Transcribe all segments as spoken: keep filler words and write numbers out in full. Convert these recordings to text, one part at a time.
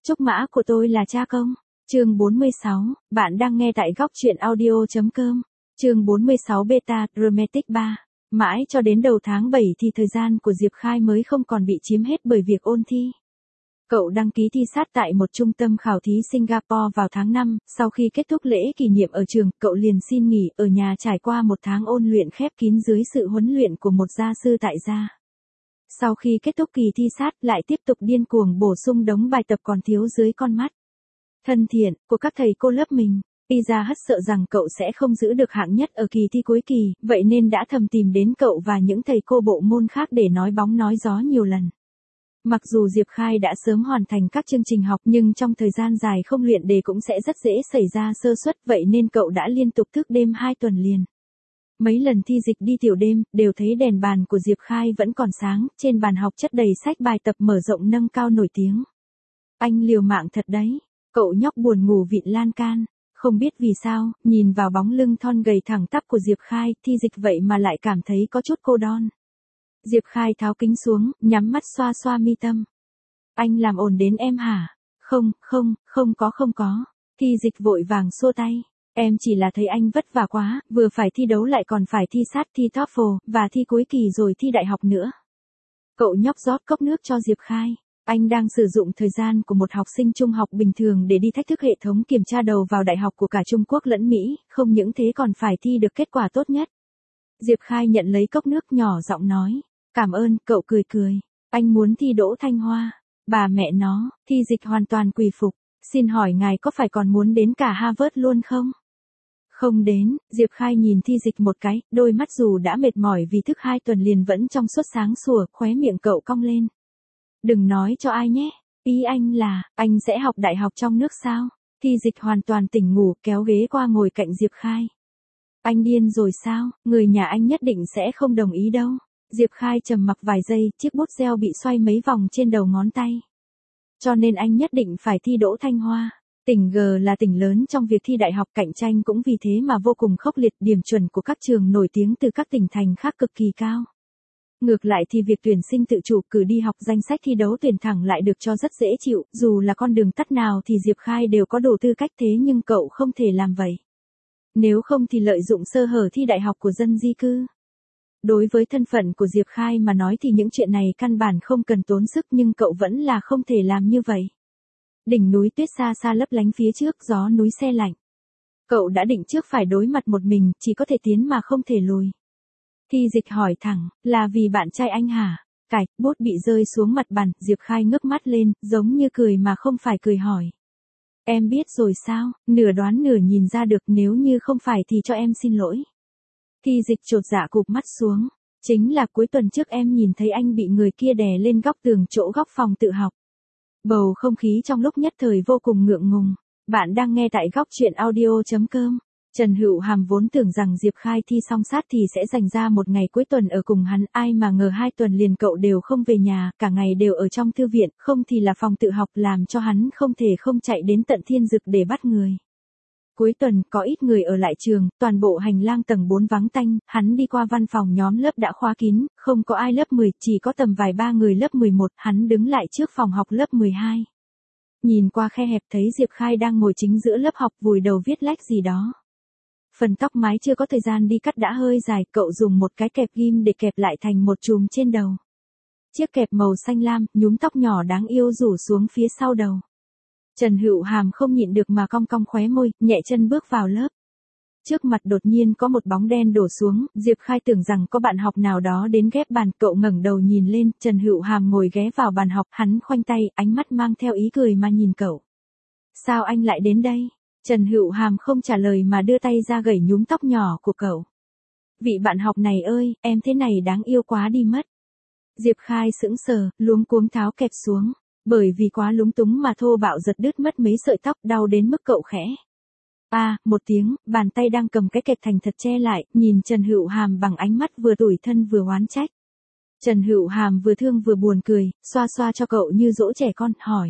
Trúc mã của tôi là cha công. Chương bốn mươi sáu, bạn đang nghe tại góc truyện audio chấm com. Chương bốn mươi sáu Beta, Dramatic ba. Mãi cho đến đầu tháng bảy thì thời gian của Diệp Khai mới không còn bị chiếm hết bởi việc ôn thi. Cậu đăng ký thi sát tại một trung tâm khảo thí Singapore vào tháng năm, sau khi kết thúc lễ kỷ niệm ở trường, cậu liền xin nghỉ ở nhà trải qua một tháng ôn luyện khép kín dưới sự huấn luyện của một gia sư tại gia. Sau khi kết thúc kỳ thi sát, lại tiếp tục điên cuồng bổ sung đống bài tập còn thiếu dưới con mắt thân thiện của các thầy cô lớp mình. Pizza Hut sợ rằng cậu sẽ không giữ được hạng nhất ở kỳ thi cuối kỳ, vậy nên đã thầm tìm đến cậu và những thầy cô bộ môn khác để nói bóng nói gió nhiều lần. Mặc dù Diệp Khai đã sớm hoàn thành các chương trình học nhưng trong thời gian dài không luyện đề cũng sẽ rất dễ xảy ra sơ suất, vậy nên cậu đã liên tục thức đêm hai tuần liền. Mấy lần thi dịch đi tiểu đêm, đều thấy đèn bàn của Diệp Khai vẫn còn sáng, trên bàn học chất đầy sách bài tập mở rộng nâng cao nổi tiếng. Anh liều mạng thật đấy, cậu nhóc buồn ngủ vịn lan can. Không biết vì sao, nhìn vào bóng lưng thon gầy thẳng tắp của Diệp Khai, thi dịch vậy mà lại cảm thấy có chút cô đơn. Diệp Khai tháo kính xuống, nhắm mắt xoa xoa mi tâm. Anh làm ồn đến em hả? Không, không, không có không có. Thi dịch vội vàng xua tay. Em chỉ là thấy anh vất vả quá, vừa phải thi đấu lại còn phải thi sát thi TOEFL, và thi cuối kỳ rồi thi đại học nữa. Cậu nhóc rót cốc nước cho Diệp Khai. Anh đang sử dụng thời gian của một học sinh trung học bình thường để đi thách thức hệ thống kiểm tra đầu vào đại học của cả Trung Quốc lẫn Mỹ, không những thế còn phải thi được kết quả tốt nhất. Diệp Khai nhận lấy cốc nước nhỏ giọng nói. Cảm ơn, cậu cười cười. Anh muốn thi đỗ Thanh Hoa. Bà mẹ nó, thi dịch hoàn toàn quỳ phục. Xin hỏi ngài có phải còn muốn đến cả Harvard luôn không? Không đến, Diệp Khai nhìn thi dịch một cái, đôi mắt dù đã mệt mỏi vì thức hai tuần liền vẫn trong suốt sáng sủa, khóe miệng cậu cong lên. Đừng nói cho ai nhé, ý anh là, anh sẽ học đại học trong nước sao? Thi dịch hoàn toàn tỉnh ngủ, kéo ghế qua ngồi cạnh Diệp Khai. Anh điên rồi sao, người nhà anh nhất định sẽ không đồng ý đâu. Diệp Khai trầm mặc vài giây, chiếc bút gel bị xoay mấy vòng trên đầu ngón tay. Cho nên anh nhất định phải thi đỗ Thanh Hoa. Tỉnh G là tỉnh lớn trong việc thi đại học, cạnh tranh cũng vì thế mà vô cùng khốc liệt, điểm chuẩn của các trường nổi tiếng từ các tỉnh thành khác cực kỳ cao. Ngược lại thì việc tuyển sinh tự chủ cử đi học danh sách thi đấu tuyển thẳng lại được cho rất dễ chịu, dù là con đường tắt nào thì Diệp Khai đều có đủ tư cách, thế nhưng cậu không thể làm vậy. Nếu không thì lợi dụng sơ hở thi đại học của dân di cư. Đối với thân phận của Diệp Khai mà nói thì những chuyện này căn bản không cần tốn sức, nhưng cậu vẫn là không thể làm như vậy. Đỉnh núi tuyết xa xa lấp lánh phía trước, gió núi se lạnh. Cậu đã định trước phải đối mặt một mình, chỉ có thể tiến mà không thể lùi. Thi dịch hỏi thẳng, là vì bạn trai anh hả? Cạch, bút bị rơi xuống mặt bàn, Diệp Khai ngước mắt lên, giống như cười mà không phải cười hỏi. Em biết rồi sao, nửa đoán nửa nhìn ra được, nếu như không phải thì cho em xin lỗi. Thi dịch chột dạ cụp mắt xuống. Chính là cuối tuần trước em nhìn thấy anh bị người kia đè lên góc tường chỗ góc phòng tự học. Bầu không khí trong lúc nhất thời vô cùng ngượng ngùng. Bạn đang nghe tại góc truyện audio chấm com. Trần Hữu Hàm vốn tưởng rằng Diệp Khai thi xong sát thì sẽ dành ra một ngày cuối tuần ở cùng hắn, ai mà ngờ hai tuần liền cậu đều không về nhà, cả ngày đều ở trong thư viện, không thì là phòng tự học, làm cho hắn không thể không chạy đến tận Thiên Dực để bắt người. Cuối tuần, có ít người ở lại trường, toàn bộ hành lang tầng bốn vắng tanh, hắn đi qua văn phòng nhóm lớp đã khóa kín, không có ai lớp mười, chỉ có tầm vài ba người lớp mười một, hắn đứng lại trước phòng học lớp mười hai. Nhìn qua khe hẹp thấy Diệp Khai đang ngồi chính giữa lớp học vùi đầu viết lách gì đó. Phần tóc mái chưa có thời gian đi cắt đã hơi dài, cậu dùng một cái kẹp ghim để kẹp lại thành một chùm trên đầu. Chiếc kẹp màu xanh lam, nhúm tóc nhỏ đáng yêu rủ xuống phía sau đầu. Trần Hữu Hàm không nhịn được mà cong cong khóe môi, nhẹ chân bước vào lớp. Trước mặt đột nhiên có một bóng đen đổ xuống, Diệp Khai tưởng rằng có bạn học nào đó đến ghép bàn, cậu ngẩng đầu nhìn lên, Trần Hữu Hàm ngồi ghé vào bàn học, hắn khoanh tay, ánh mắt mang theo ý cười mà nhìn cậu. Sao anh lại đến đây? Trần Hữu Hàm không trả lời mà đưa tay ra gẩy nhúm tóc nhỏ của cậu. Vị bạn học này ơi, em thế này đáng yêu quá đi mất. Diệp Khai sững sờ, luống cuống tháo kẹp xuống. Bởi vì quá lúng túng mà thô bạo giật đứt mất mấy sợi tóc, đau đến mức cậu khẽ. A, à, một tiếng, bàn tay đang cầm cái kẹp thành thật che lại, nhìn Trần Hữu Hàm bằng ánh mắt vừa tủi thân vừa oán trách. Trần Hữu Hàm vừa thương vừa buồn cười, xoa xoa cho cậu như dỗ trẻ con, hỏi.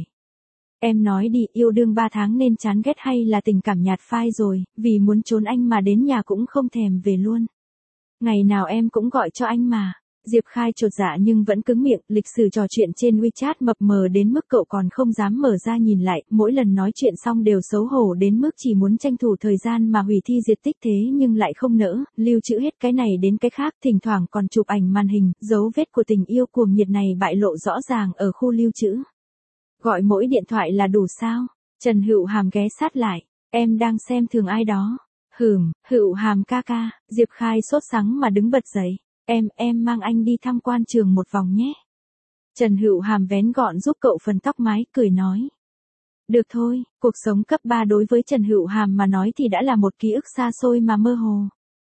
Em nói đi, yêu đương ba tháng nên chán ghét hay là tình cảm nhạt phai rồi, vì muốn trốn anh mà đến nhà cũng không thèm về luôn. Ngày nào em cũng gọi cho anh mà. Diệp Khai chột dạ nhưng vẫn cứng miệng, lịch sử trò chuyện trên WeChat mập mờ đến mức cậu còn không dám mở ra nhìn lại, mỗi lần nói chuyện xong đều xấu hổ đến mức chỉ muốn tranh thủ thời gian mà hủy thi diệt tích thế nhưng lại không nỡ, lưu trữ hết cái này đến cái khác, thỉnh thoảng còn chụp ảnh màn hình, dấu vết của tình yêu cuồng nhiệt này bại lộ rõ ràng ở khu lưu trữ. Gọi mỗi điện thoại là đủ sao? Trần Hữu Hàm ghé sát lại, em đang xem thường ai đó. Hừm, Hữu Hàm ca ca, Diệp Khai sốt sắng mà đứng bật dậy. Em, em mang anh đi tham quan trường một vòng nhé. Trần Hữu Hàm vén gọn giúp cậu phần tóc mái, cười nói. Được thôi, cuộc sống cấp ba đối với Trần Hữu Hàm mà nói thì đã là một ký ức xa xôi mà mơ hồ.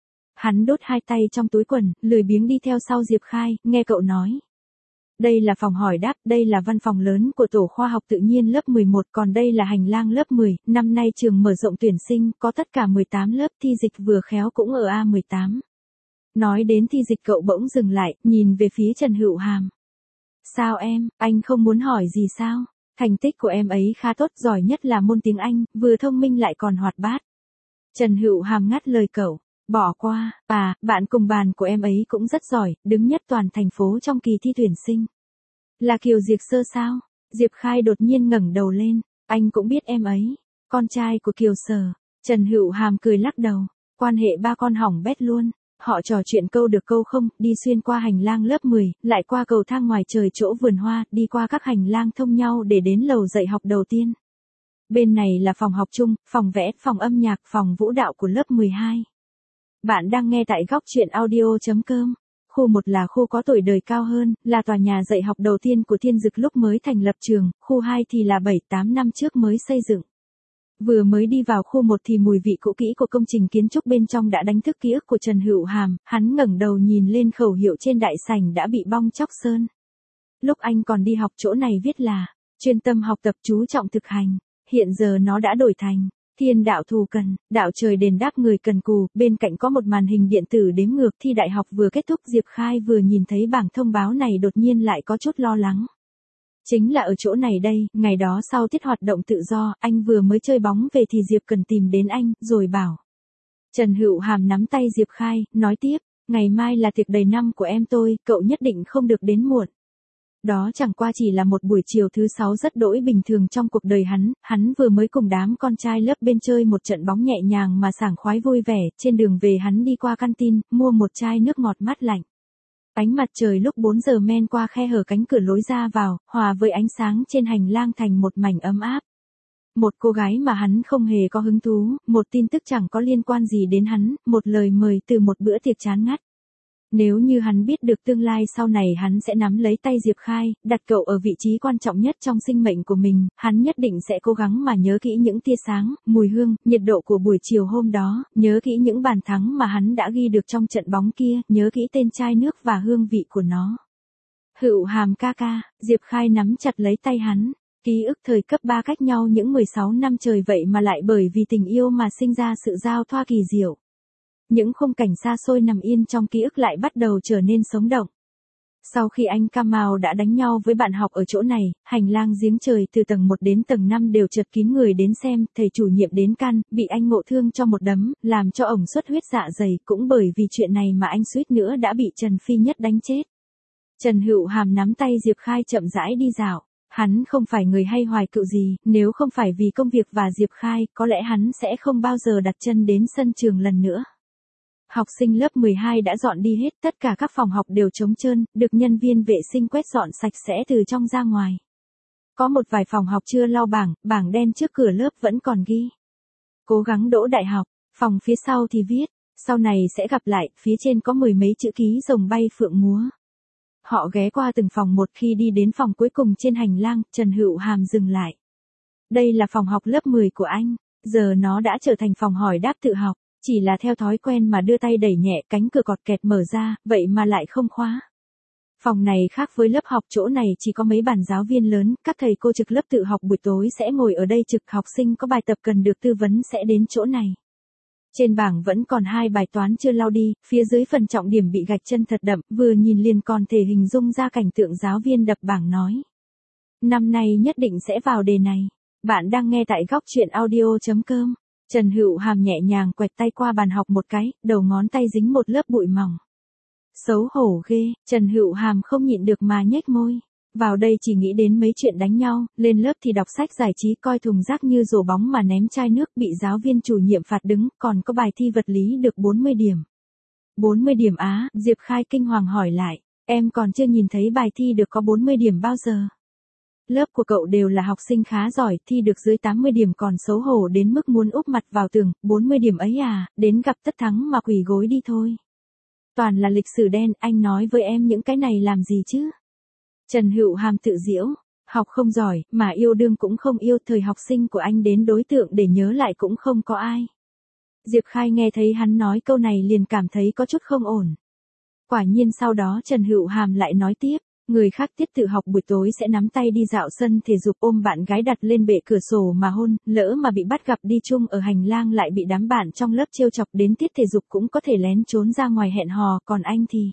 Hắn đốt hai tay trong túi quần, lười biếng đi theo sau Diệp Khai, nghe cậu nói. Đây là phòng hỏi đáp, đây là văn phòng lớn của tổ khoa học tự nhiên lớp mười một, còn đây là hành lang lớp mười, năm nay trường mở rộng tuyển sinh, có tất cả mười tám lớp, thi dịch vừa khéo cũng ở A mười tám. Nói đến thi dịch cậu bỗng dừng lại, nhìn về phía Trần Hữu Hàm. Sao em, anh không muốn hỏi gì sao? Thành tích của em ấy khá tốt, giỏi nhất là môn tiếng Anh, vừa thông minh lại còn hoạt bát. Trần Hữu Hàm ngắt lời cậu, bỏ qua, à, bạn cùng bàn của em ấy cũng rất giỏi, đứng nhất toàn thành phố trong kỳ thi tuyển sinh. Là Kiều Diệp Sơ sao? Diệp Khai đột nhiên ngẩng đầu lên, anh cũng biết em ấy, con trai của Kiều Sở. Trần Hữu Hàm cười lắc đầu, quan hệ ba con hỏng bét luôn. Họ trò chuyện câu được câu không, đi xuyên qua hành lang lớp mười, lại qua cầu thang ngoài trời chỗ vườn hoa, đi qua các hành lang thông nhau để đến lầu dạy học đầu tiên. Bên này là phòng học chung, phòng vẽ, phòng âm nhạc, phòng vũ đạo của lớp mười hai. Bạn đang nghe tại góc truyện audio chấm com. Khu một là khu có tuổi đời cao hơn, là tòa nhà dạy học đầu tiên của Thiên Dực lúc mới thành lập trường, khu hai thì là bảy tám năm trước mới xây dựng. Vừa mới đi vào khu một thì mùi vị cũ kỹ của công trình kiến trúc bên trong đã đánh thức ký ức của Trần Hữu Hàm, hắn ngẩng đầu nhìn lên khẩu hiệu trên đại sảnh đã bị bong tróc sơn. Lúc anh còn đi học chỗ này viết là, chuyên tâm học tập chú trọng thực hành, hiện giờ nó đã đổi thành, thiên đạo thù cần, đạo trời đền đáp người cần cù, bên cạnh có một màn hình điện tử đếm ngược thi đại học vừa kết thúc. Diệp Khai vừa nhìn thấy bảng thông báo này đột nhiên lại có chút lo lắng. Chính là ở chỗ này đây, ngày đó sau tiết hoạt động tự do, anh vừa mới chơi bóng về thì Diệp cần tìm đến anh, rồi bảo. Trần Hữu Hàm nắm tay Diệp Khai, nói tiếp, ngày mai là tiệc đầy năm của em tôi, cậu nhất định không được đến muộn. Đó chẳng qua chỉ là một buổi chiều thứ sáu rất đỗi bình thường trong cuộc đời hắn, hắn vừa mới cùng đám con trai lớp bên chơi một trận bóng nhẹ nhàng mà sảng khoái vui vẻ, trên đường về hắn đi qua canteen, mua một chai nước ngọt mát lạnh. Ánh mặt trời lúc bốn giờ men qua khe hở cánh cửa lối ra vào, hòa với ánh sáng trên hành lang thành một mảnh ấm áp. Một cô gái mà hắn không hề có hứng thú, một tin tức chẳng có liên quan gì đến hắn, một lời mời từ một bữa tiệc chán ngắt. Nếu như hắn biết được tương lai sau này hắn sẽ nắm lấy tay Diệp Khai, đặt cậu ở vị trí quan trọng nhất trong sinh mệnh của mình, hắn nhất định sẽ cố gắng mà nhớ kỹ những tia sáng, mùi hương, nhiệt độ của buổi chiều hôm đó, nhớ kỹ những bàn thắng mà hắn đã ghi được trong trận bóng kia, nhớ kỹ tên chai nước và hương vị của nó. Hữu Hàm ca ca, Diệp Khai nắm chặt lấy tay hắn, ký ức thời cấp ba cách nhau những mười sáu năm trời vậy mà lại bởi vì tình yêu mà sinh ra sự giao thoa kỳ diệu. Những khung cảnh xa xôi nằm yên trong ký ức lại bắt đầu trở nên sống động. Sau khi anh Kamau đã đánh nhau với bạn học ở chỗ này, hành lang giếng trời từ tầng một đến tầng năm đều chật kín người đến xem, thầy chủ nhiệm đến can, bị anh ngộ thương cho một đấm, làm cho ổng xuất huyết dạ dày, cũng bởi vì chuyện này mà anh suýt nữa đã bị Trần Phi Nhất đánh chết. Trần Hữu Hàm nắm tay Diệp Khai chậm rãi đi dạo. Hắn không phải người hay hoài cựu gì, nếu không phải vì công việc và Diệp Khai, có lẽ hắn sẽ không bao giờ đặt chân đến sân trường lần nữa. Học sinh lớp mười hai đã dọn đi hết, tất cả các phòng học đều trống trơn, được nhân viên vệ sinh quét dọn sạch sẽ từ trong ra ngoài. Có một vài phòng học chưa lau bảng, bảng đen trước cửa lớp vẫn còn ghi. Cố gắng đỗ đại học, phòng phía sau thì viết, sau này sẽ gặp lại, phía trên có mười mấy chữ ký rồng bay phượng múa. Họ ghé qua từng phòng một, khi đi đến phòng cuối cùng trên hành lang, Trần Hữu Hàm dừng lại. Đây là phòng học lớp mười của anh, giờ nó đã trở thành phòng hỏi đáp tự học. Chỉ là theo thói quen mà đưa tay đẩy nhẹ, cánh cửa cọt kẹt mở ra, vậy mà lại không khóa. Phòng này khác với lớp học, chỗ này chỉ có mấy bàn giáo viên lớn, các thầy cô trực lớp tự học buổi tối sẽ ngồi ở đây trực, học sinh có bài tập cần được tư vấn sẽ đến chỗ này. Trên bảng vẫn còn hai bài toán chưa lau đi, phía dưới phần trọng điểm bị gạch chân thật đậm, vừa nhìn liền còn thể hình dung ra cảnh tượng giáo viên đập bảng nói. Năm nay nhất định sẽ vào đề này. Bạn đang nghe tại góc truyện audio chấm com. Trần Hữu Hàm nhẹ nhàng quẹt tay qua bàn học một cái, đầu ngón tay dính một lớp bụi mỏng. Xấu hổ ghê, Trần Hữu Hàm không nhịn được mà nhếch môi. Vào đây chỉ nghĩ đến mấy chuyện đánh nhau, lên lớp thì đọc sách giải trí coi thùng rác như rổ bóng mà ném chai nước bị giáo viên chủ nhiệm phạt đứng, còn có bài thi vật lý được bốn mươi điểm. bốn mươi điểm á, Diệp Khai kinh hoàng hỏi lại, em còn chưa nhìn thấy bài thi được có bốn mươi điểm bao giờ. Lớp của cậu đều là học sinh khá giỏi, thi được dưới tám mươi điểm còn xấu hổ đến mức muốn úp mặt vào tường, bốn mươi điểm ấy à, đến gặp Tất Thắng mà quỳ gối đi thôi. Toàn là lịch sử đen, anh nói với em những cái này làm gì chứ? Trần Hữu Hàm tự giễu, học không giỏi, mà yêu đương cũng không yêu, thời học sinh của anh đến đối tượng để nhớ lại cũng không có ai. Diệp Khai nghe thấy hắn nói câu này liền cảm thấy có chút không ổn. Quả nhiên sau đó Trần Hữu Hàm lại nói tiếp, người khác tiết tự học buổi tối sẽ nắm tay đi dạo sân thể dục ôm bạn gái đặt lên bệ cửa sổ mà hôn, lỡ mà bị bắt gặp đi chung ở hành lang lại bị đám bạn trong lớp trêu chọc đến tiết thể dục cũng có thể lén trốn ra ngoài hẹn hò, còn anh thì...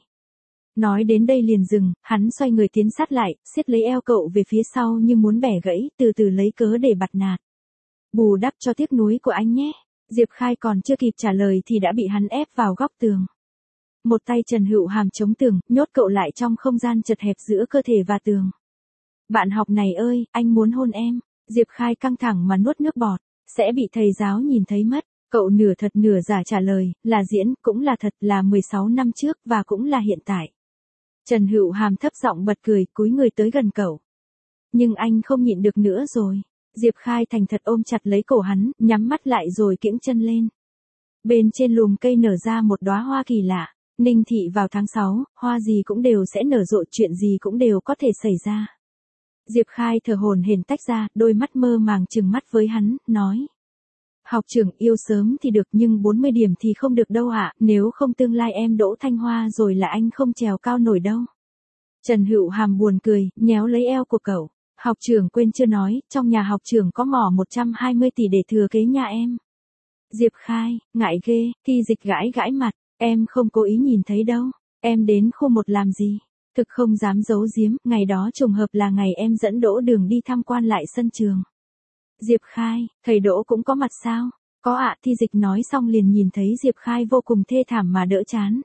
Nói đến đây liền dừng, hắn xoay người tiến sát lại, siết lấy eo cậu về phía sau như muốn bẻ gãy, từ từ lấy cớ để bặt nạt. Bù đắp cho tiếc nuối của anh nhé. Diệp Khai còn chưa kịp trả lời thì đã bị hắn ép vào góc tường. Một tay Trần Hữu Hàm chống tường, nhốt cậu lại trong không gian chật hẹp giữa cơ thể và tường. Bạn học này ơi, anh muốn hôn em. Diệp Khai căng thẳng mà nuốt nước bọt, sẽ bị thầy giáo nhìn thấy mất. Cậu nửa thật nửa giả trả lời, là diễn, cũng là thật, là mười sáu năm trước và cũng là hiện tại. Trần Hữu Hàm thấp giọng bật cười, cúi người tới gần cậu. Nhưng anh không nhịn được nữa rồi. Diệp Khai thành thật ôm chặt lấy cổ hắn, nhắm mắt lại rồi kiễng chân lên. Bên trên lùm cây nở ra một đóa hoa kỳ lạ. Ninh thị vào tháng sáu, hoa gì cũng đều sẽ nở rộ, chuyện gì cũng đều có thể xảy ra. Diệp Khai thở hổn hển tách ra, đôi mắt mơ màng trừng mắt với hắn, nói. Học trưởng yêu sớm thì được nhưng bốn mươi điểm thì không được đâu ạ, nếu không tương lai em đỗ Thanh Hoa rồi là anh không trèo cao nổi đâu. Trần Hữu Hàm buồn cười, nhéo lấy eo của cậu. Học trưởng quên chưa nói, trong nhà học trưởng có mỏ một trăm hai mươi tỷ để thừa kế nhà em. Diệp Khai, ngại ghê, Thi Dịch gãi gãi mặt, em không cố ý nhìn thấy đâu, em đến khu một làm gì? Thực không dám giấu giếm, ngày đó trùng hợp là ngày em dẫn Đỗ Đường đi tham quan lại sân trường. Diệp Khai, thầy Đỗ cũng có mặt sao? Có ạ, Thi Dịch nói xong liền nhìn thấy Diệp Khai vô cùng thê thảm mà đỡ chán.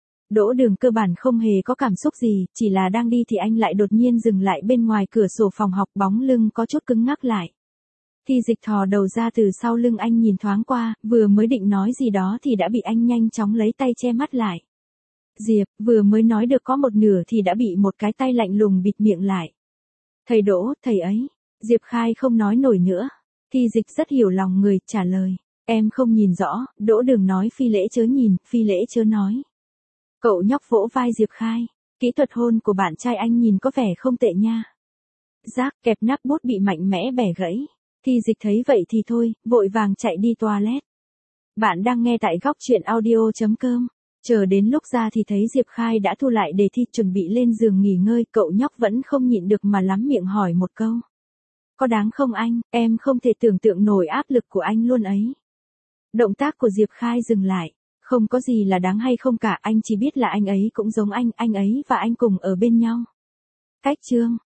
Đỗ Đường cơ bản không hề có cảm xúc gì, chỉ là đang đi thì anh lại đột nhiên dừng lại bên ngoài cửa sổ phòng học, bóng lưng có chút cứng ngắc lại. Thi Dịch thò đầu ra từ sau lưng anh nhìn thoáng qua, vừa mới định nói gì đó thì đã bị anh nhanh chóng lấy tay che mắt lại. Diệp, vừa mới nói được có một nửa thì đã bị một cái tay lạnh lùng bịt miệng lại. Thầy Đỗ, thầy ấy. Diệp Khai không nói nổi nữa. Thi Dịch rất hiểu lòng người, trả lời. Em không nhìn rõ, Đỗ Đường nói phi lễ chớ nhìn, phi lễ chớ nói. Cậu nhóc vỗ vai Diệp Khai. Kỹ thuật hôn của bạn trai anh nhìn có vẻ không tệ nha. Rác, kẹp nắp bút bị mạnh mẽ bẻ gãy. Thi Dịch thấy vậy thì thôi, vội vàng chạy đi toilet. Bạn đang nghe tại góc truyện audio chấm com. Chờ đến lúc ra thì thấy Diệp Khai đã thu lại đề thi chuẩn bị lên giường nghỉ ngơi, cậu nhóc vẫn không nhịn được mà lắm miệng hỏi một câu. Có đáng không anh, em không thể tưởng tượng nổi áp lực của anh luôn ấy. Động tác của Diệp Khai dừng lại, không có gì là đáng hay không cả, anh chỉ biết là anh ấy cũng giống anh, anh ấy và anh cùng ở bên nhau. Cách chương.